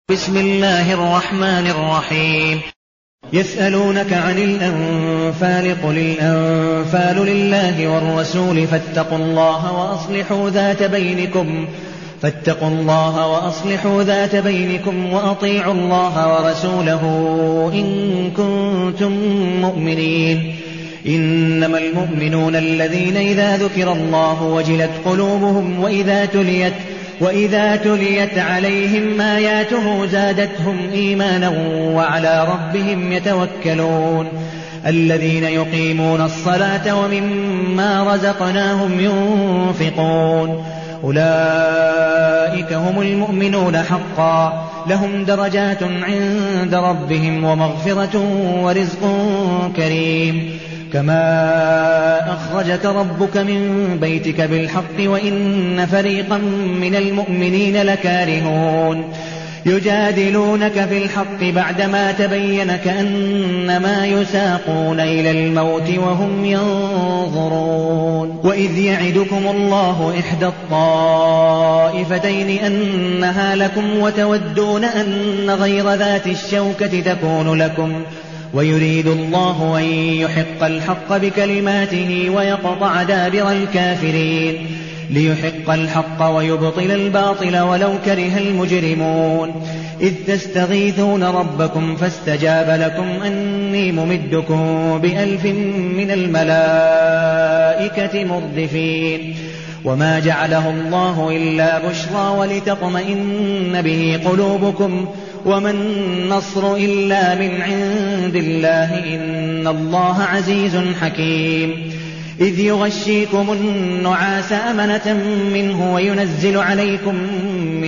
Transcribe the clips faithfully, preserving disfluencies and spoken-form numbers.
بسم الله الرحمن الرحيم. يسألونك عن الأنفال قل الأنفال لله والرسول فاتقوا الله وأصلحوا ذات بينكم فاتقوا الله وأصلحوا ذات بينكم وأطيعوا الله ورسوله إن كنتم مؤمنين. إنما المؤمنون الذين إذا ذكر الله وجلت قلوبهم وإذا تليت وإذا تليت عليهم آياته زادتهم إيمانا وعلى ربهم يتوكلون. الذين يقيمون الصلاة ومما رزقناهم ينفقون أولئك هم المؤمنون حقا لهم درجات عند ربهم ومغفرة ورزق كريم. كما أخرجك ربك من بيتك بالحق وإن فريقا من المؤمنين لكارهون. يجادلونك في الحق بعدما تبين كأنما يساقون إلى الموت وهم ينظرون. وإذ يعدكم الله إحدى الطائفتين أنها لكم وتودون أن غير ذات الشوكة تكون لكم ويريد الله أن يحق الحق بكلماته ويقطع دابر الكافرين ليحق الحق ويبطل الباطل ولو كره المجرمون. إذ تستغيثون ربكم فاستجاب لكم أني ممدكم بألف من الملائكة مردفين. وما جعله الله إلا بشرى ولتطمئن به قلوبكم وما النصر إلا من عند الله إن الله عزيز حكيم. إذ يغشيكم النعاس أمنة منه وينزل عليكم من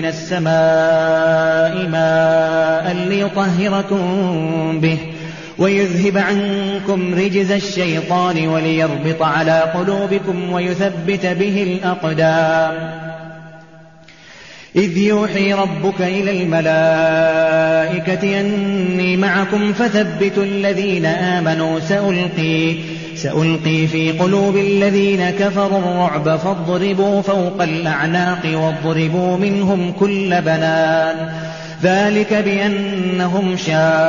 السماء ماء ليطهركم به ويذهب عنكم رجز الشيطان وليربط على قلوبكم ويثبت به الأقدام. إذ يوحي ربك إلى الملائكة أني معكم فثبتوا الذين آمنوا سألقي, سألقي في قلوب الذين كفروا الرعب فاضربوا فوق الأعناق واضربوا منهم كل بنان. ذلك بأنهم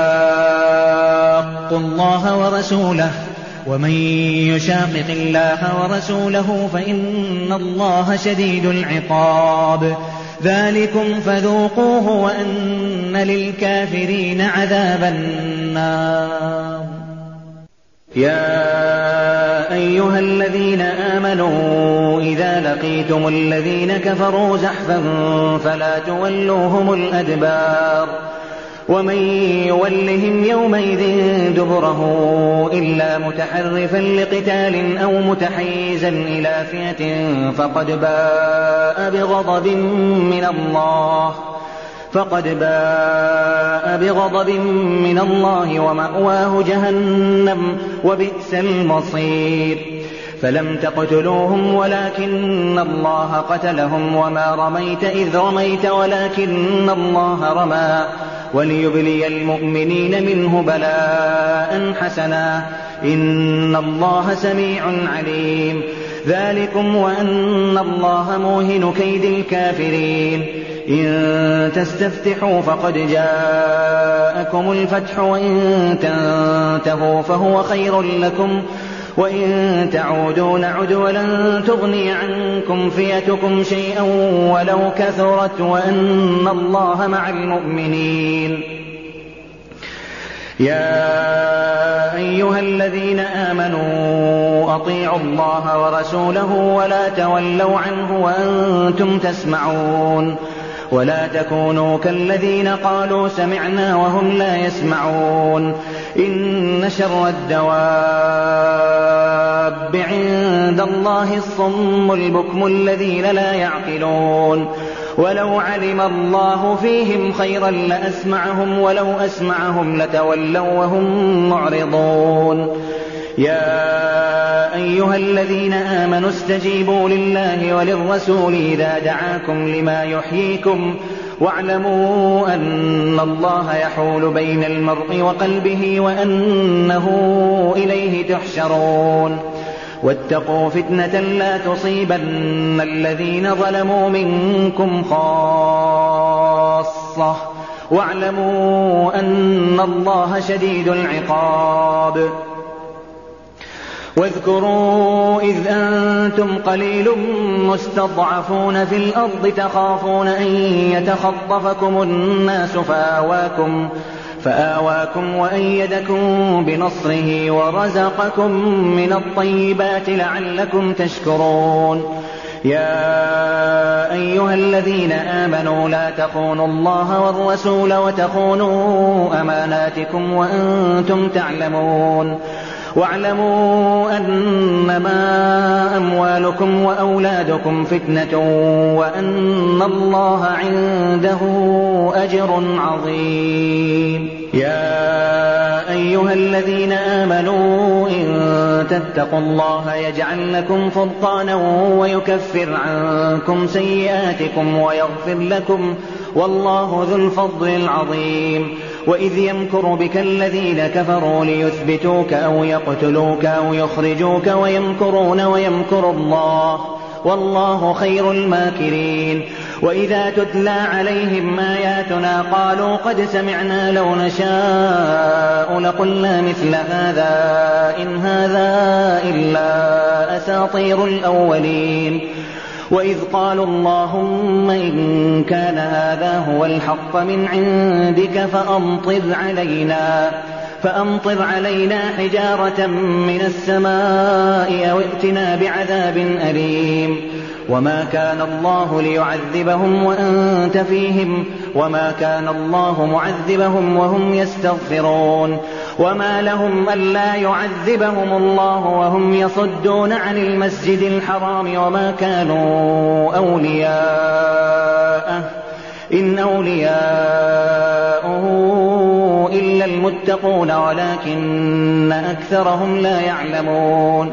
شاقوا الله ورسوله ومن يشاقق الله ورسوله فإن الله شديد العقاب. ذلكم فذوقوه وأن للكافرين عذاب النار. يا أيها الذين آمنوا إذا لقيتم الذين كفروا زحفا فلا تولوهم الأدبار ومن يولهم يومئذ دبره إلا متحرفا لقتال أو متحيزا إلى فئة فقد باء بغضب من الله فقد باء بغضب من الله ومأواه جهنم وبئس المصير. فلم تقتلوهم ولكن الله قتلهم وما رميت إذ رميت ولكن الله رمى وليبلي المؤمنين منه بلاء حسنا إن الله سميع عليم. ذلكم وأن الله موهن كيد الكافرين. إن تستفتحوا فقد جاءكم الفتح وإن تنتهوا فهو خير لكم وإن تعودوا نعد ولن تغني عنكم فئتكم شيئا ولو كثرت وأن الله مع المؤمنين. يا أيها الذين آمنوا أطيعوا الله ورسوله ولا تولوا عنه وأنتم تسمعون ولا تكونوا كالذين قالوا سمعنا وهم لا يسمعون. إن شر الدواب عند الله الصم البكم الذين لا يعقلون. ولو علم الله فيهم خيرا لأسمعهم ولو أسمعهم لتولوا وهم معرضون. يا أيها الذين آمنوا استجيبوا لله وللرسول إذا دعاكم لما يحييكم واعلموا أن الله يحول بين المرء وقلبه وأنه إليه تحشرون. واتقوا فتنة لا تصيبن الذين ظلموا منكم خاصة واعلموا أن الله شديد العقاب. واذكروا إذ أنتم قليل مستضعفون في الأرض تخافون أن يتخطفكم الناس فآواكم, فآواكم وأيدكم بنصره ورزقكم من الطيبات لعلكم تشكرون. يا أيها الذين آمنوا لا تخونوا الله والرسول وتخونوا أماناتكم وأنتم تعلمون. واعلموا أنما أموالكم وأولادكم فتنة وأن الله عنده أجر عظيم. يا أيها الذين آمنوا إن تتقوا الله يجعل لكم فرقانا ويكفر عنكم سيئاتكم ويغفر لكم والله ذو الفضل العظيم. وإذ يمكر بك الذين كفروا ليثبتوك أو يقتلوك أو يخرجوك ويمكرون ويمكر الله والله خير الماكرين. وإذا تتلى عليهم آياتنا قالوا قد سمعنا لو نشاء لقلنا مثل هذا إن هذا إلا أساطير الأولين. وإذ قالوا اللهم إن كان هذا هو الحق من عندك فأمطر علينا, فأمطر علينا حجارة من السماء أو ائتنا بعذاب أليم. وما كان الله ليعذبهم وأنت فيهم وما كان الله معذبهم وهم يستغفرون. وما لهم ألا يعذبهم الله وهم يصدون عن المسجد الحرام وما كانوا أولياءه إن أولياءه إلا المتقون ولكن أكثرهم لا يعلمون.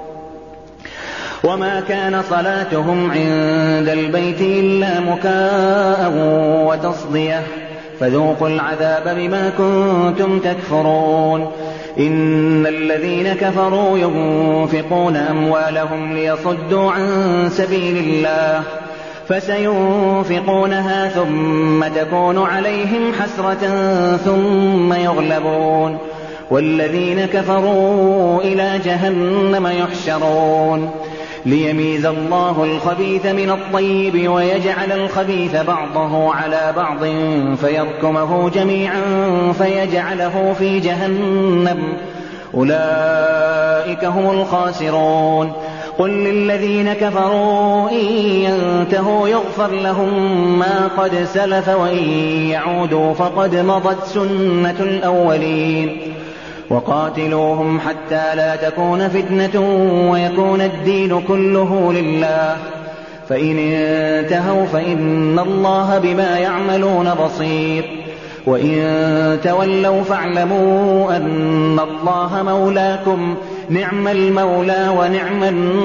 وما كان صلاتهم عند البيت إلا مكاء وتصدية فذوقوا العذاب بما كنتم تكفرون. إن الذين كفروا ينفقون أموالهم ليصدوا عن سبيل الله فسينفقونها ثم تكون عليهم حسرة ثم يغلبون والذين كفروا إلى جهنم يحشرون. ليميز الله الخبيث من الطيب ويجعل الخبيث بعضه على بعض فيركمه جميعا فيجعله في جهنم أولئك هم الخاسرون. قل للذين كفروا إن ينتهوا يغفر لهم ما قد سلف وإن يعودوا فقد مضت سنة الأولين. وقاتلوهم حتى لا تكون فتنة ويكون الدين كله لله فإن انتهوا فإن الله بما يعملون بصير. وإن تولوا فاعلموا أن الله مولاكم نعم المولى ونعم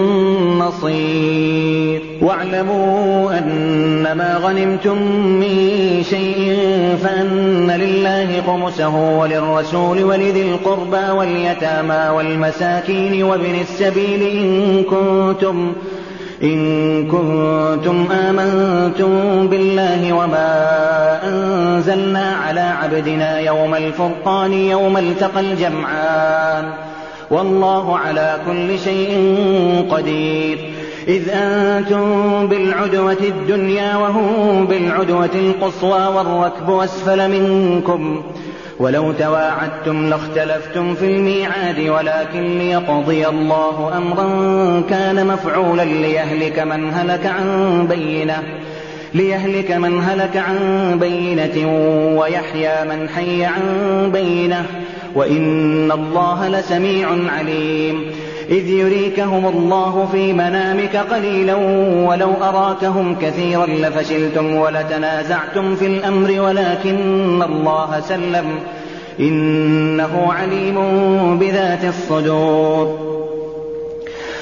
النصير. واعلموا أنما غنمتم من شيء فأن لله خمسه وللرسول ولذي القربى واليتامى والمساكين وابن السبيل إن كنتم إن كنتم آمنتم بالله وما أنزلنا على عبدنا يوم الفرقان يوم التقى الجمعان والله على كل شيء قدير. إذ أنتم بالعدوة الدنيا وهم بالعدوة القصوى والركب أسفل منكم ولو تواعدتم لاختلفتم في الميعاد ولكن ليقضي الله أمرا كان مفعولا ليهلك من هلك عن بينة ليهلك من هلك عن بينة ويحيى من حي عن بينة وإن الله لسميع عليم. إذ يريكهم الله في منامك قليلا ولو أراكهم كثيرا لفشلتم ولتنازعتم في الأمر ولكن الله سلم إنه عليم بذات الصدور.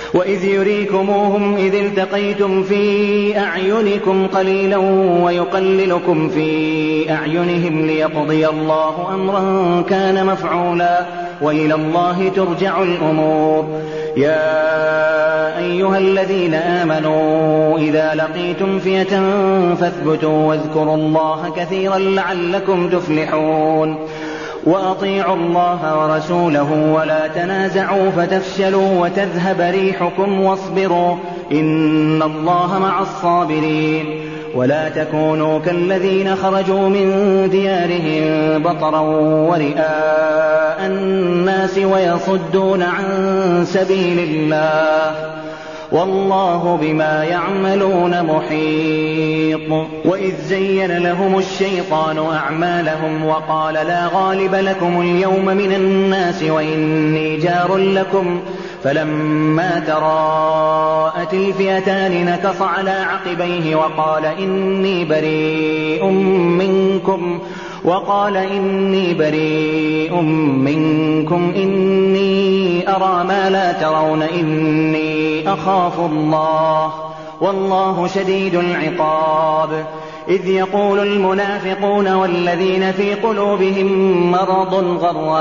وإذ يريكموهم إذ التقيتم في أعينكم قليلا ويقللكم في أعينهم ليقضي الله أمرا كان مفعولا وإلى الله ترجع الأمور. يا أيها الذين آمنوا إذا لقيتم فئة فاثبتوا واذكروا الله كثيرا لعلكم تفلحون. وأطيعوا الله ورسوله ولا تنازعوا فتفشلوا وتذهب ريحكم واصبروا إن الله مع الصابرين. ولا تكونوا كالذين خرجوا من ديارهم بطرا ورئاء الناس ويصدون عن سبيل الله والله بما يعملون محيط. وإذ زين لهم الشيطان أعمالهم وقال لا غالب لكم اليوم من الناس وإني جار لكم فلما تراءت الفئتان نكص على عقبيه وقال إني بريء منكم وقال إني بريء منكم إني أرى ما لا ترون إني أخاف الله والله شديد العقاب. إذ يقول المنافقون والذين في قلوبهم مرض غر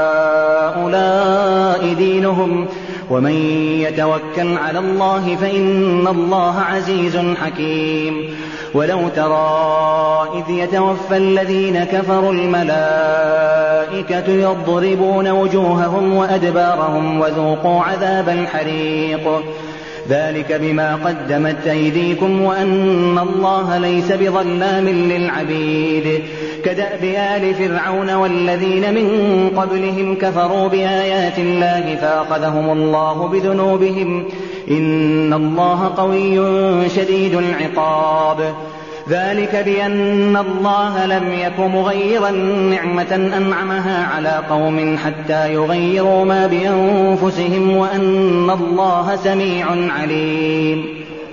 هؤلاء دينهم ومن يتوكل على الله فإن الله عزيز حكيم. ولو ترى إذ يتوفى الذين كفروا الملائكة يضربون وجوههم وأدبارهم وذوقوا عذاب الحريق ذلك بما قدمت أيديكم وأن الله ليس بظلام للعبيد. كدأب آل فرعون والذين من قبلهم كفروا بآيات الله فأخذهم الله بذنوبهم إن الله قوي شديد العقاب. ذلك بأن الله لم يك مغيرا نعمة أنعمها على قوم حتى يغيروا ما بأنفسهم وأن الله سميع عليم.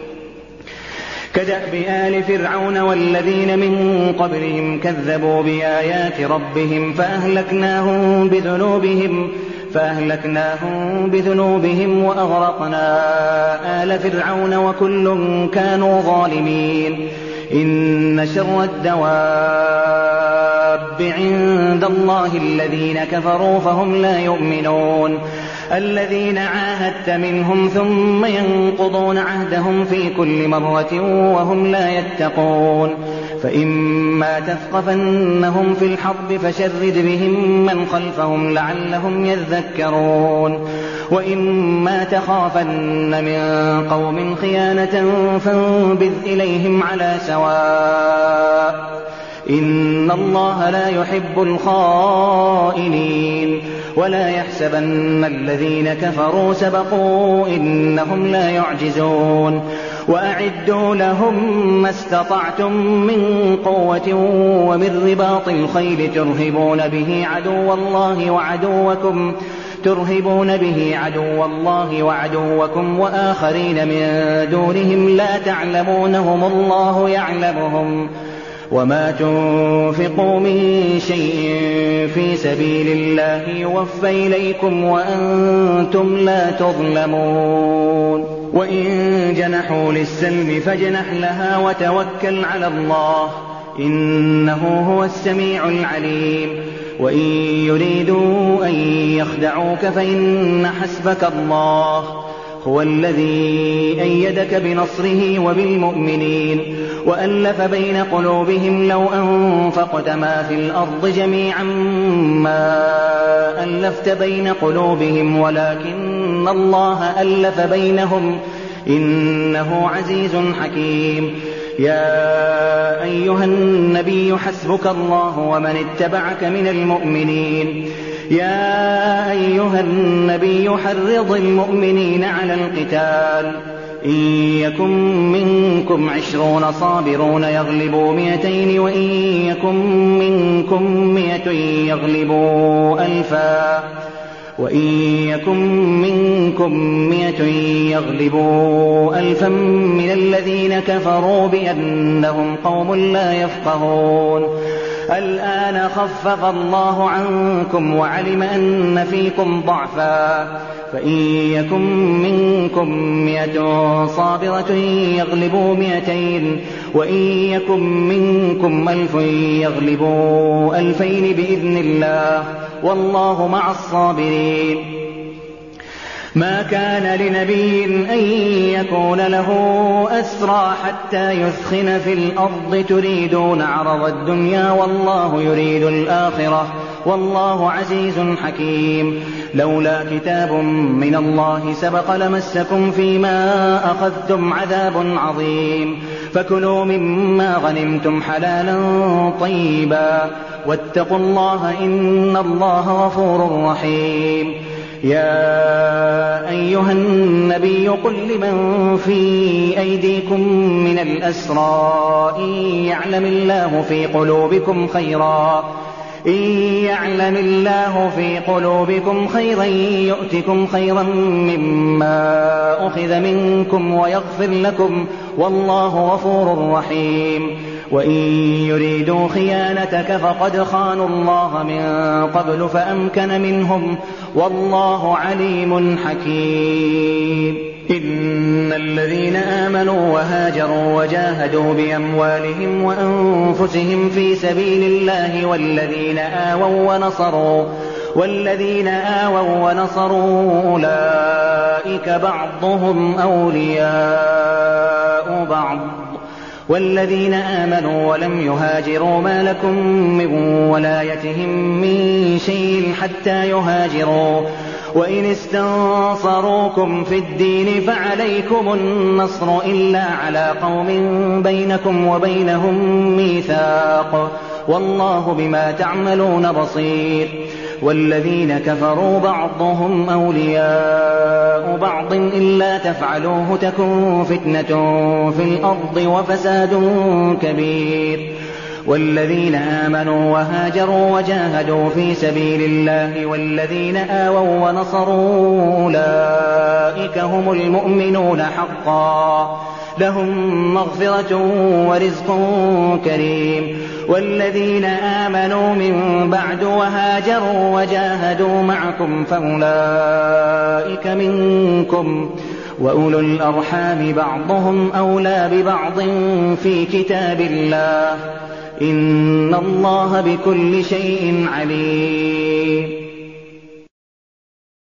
كدأب آل فرعون والذين من قبلهم كذبوا بآيات ربهم فأهلكناهم بذنوبهم فأهلكناهم بذنوبهم وأغرقنا آل فرعون وكل كانوا ظالمين. إن شر الدواب عند الله الذين كفروا فهم لا يؤمنون. الذين عاهدت منهم ثم ينقضون عهدهم في كل مرة وهم لا يتقون. فإما تثقفنهم في الحرب فشرد بهم من خلفهم لعلهم يذكرون. وإما تخافن من قوم خيانة فانبذ إليهم على سواء إن الله لا يحب الخائنين. ولا يحسبن الذين كفروا سبقوا إنهم لا يعجزون. وأعدوا لهم ما استطعتم من قوة ومن رباط الخيل ترهبون به عدو الله وعدوكم ترهبون به عدو الله وعدوكم وآخرين من دونهم لا تعلمونهم الله يعلمهم. وما تنفقوا من شيء في سبيل الله يوفى إليكم وأنتم لا تظلمون. وإن جنحوا للسلم فاجنح لها وتوكل على الله إنه هو السميع العليم. وإن يريدوا أن يخدعوك فإن حسبك الله هو الذي أيدك بنصره وبالمؤمنين وألف بين قلوبهم لو أنفقت ما في الأرض جميعا ما ألفت بين قلوبهم ولكن الله ألف بينهم إنه عزيز حكيم. يا أيها النبي حسبك الله ومن اتبعك من المؤمنين. يا أيها النبي حرض المؤمنين على القتال إن يكن منكم عشرون صابرون يغلبوا مئتين وإن يكن منكم مئة يغلبوا ألفا وإن يكن منكم مئة يغلبوا ألفا من الذين كفروا بأنهم قوم لا يفقهون. الآن خفف الله عنكم وعلم أن فيكم ضعفا فإن يكن منكم مئة صابرة يغلبوا مئتين وإن يكن منكم ألف يغلبوا ألفين بإذن الله والله مع الصابرين. ما كان لنبي أن يكون له أسرى حتى يثخن في الأرض تريدون عرض الدنيا والله يريد الآخرة والله عزيز حكيم. لولا كتاب من الله سبق لمسكم فيما أخذتم عذاب عظيم فكلوا مما غنمتم حلالا طيبا واتقوا الله إن الله غفور رحيم. يا أيها النبي قل لمن في أيديكم من الأسرى إن يعلم الله في قلوبكم خيرا إن يعلم الله في قلوبكم خيرا يؤتكم خيرا مما أخذ منكم ويغفر لكم والله غفور رحيم. وإن يريدوا خيانتك فقد خانوا الله من قبل فأمكن منهم والله عليم حكيم. إن الذين آمنوا وهاجروا وجاهدوا بأموالهم وأنفسهم في سبيل الله والذين آووا ونصروا والذين آووا ونصروا أولئك بعضهم أولياء بعض والذين آمنوا ولم يهاجروا ما لكم من ولايتهم من شيء حتى يهاجروا وإن استنصروكم في الدين فعليكم النصر إلا على قوم بينكم وبينهم ميثاق والله بما تعملون بصير. والذين كفروا بعضهم أولياء بعض إلا تفعلوه تكن فتنة في الأرض وفساد كبير. والذين آمنوا وهاجروا وجاهدوا في سبيل الله والذين آووا ونصروا أولئك هم المؤمنون حقا لهم مغفرة ورزق كريم. والذين آمنوا من بعد وهاجروا وجاهدوا معكم فأولئك منكم وأولو الأرحام بعضهم أولى ببعض في كتاب الله إن الله بكل شيء عليم.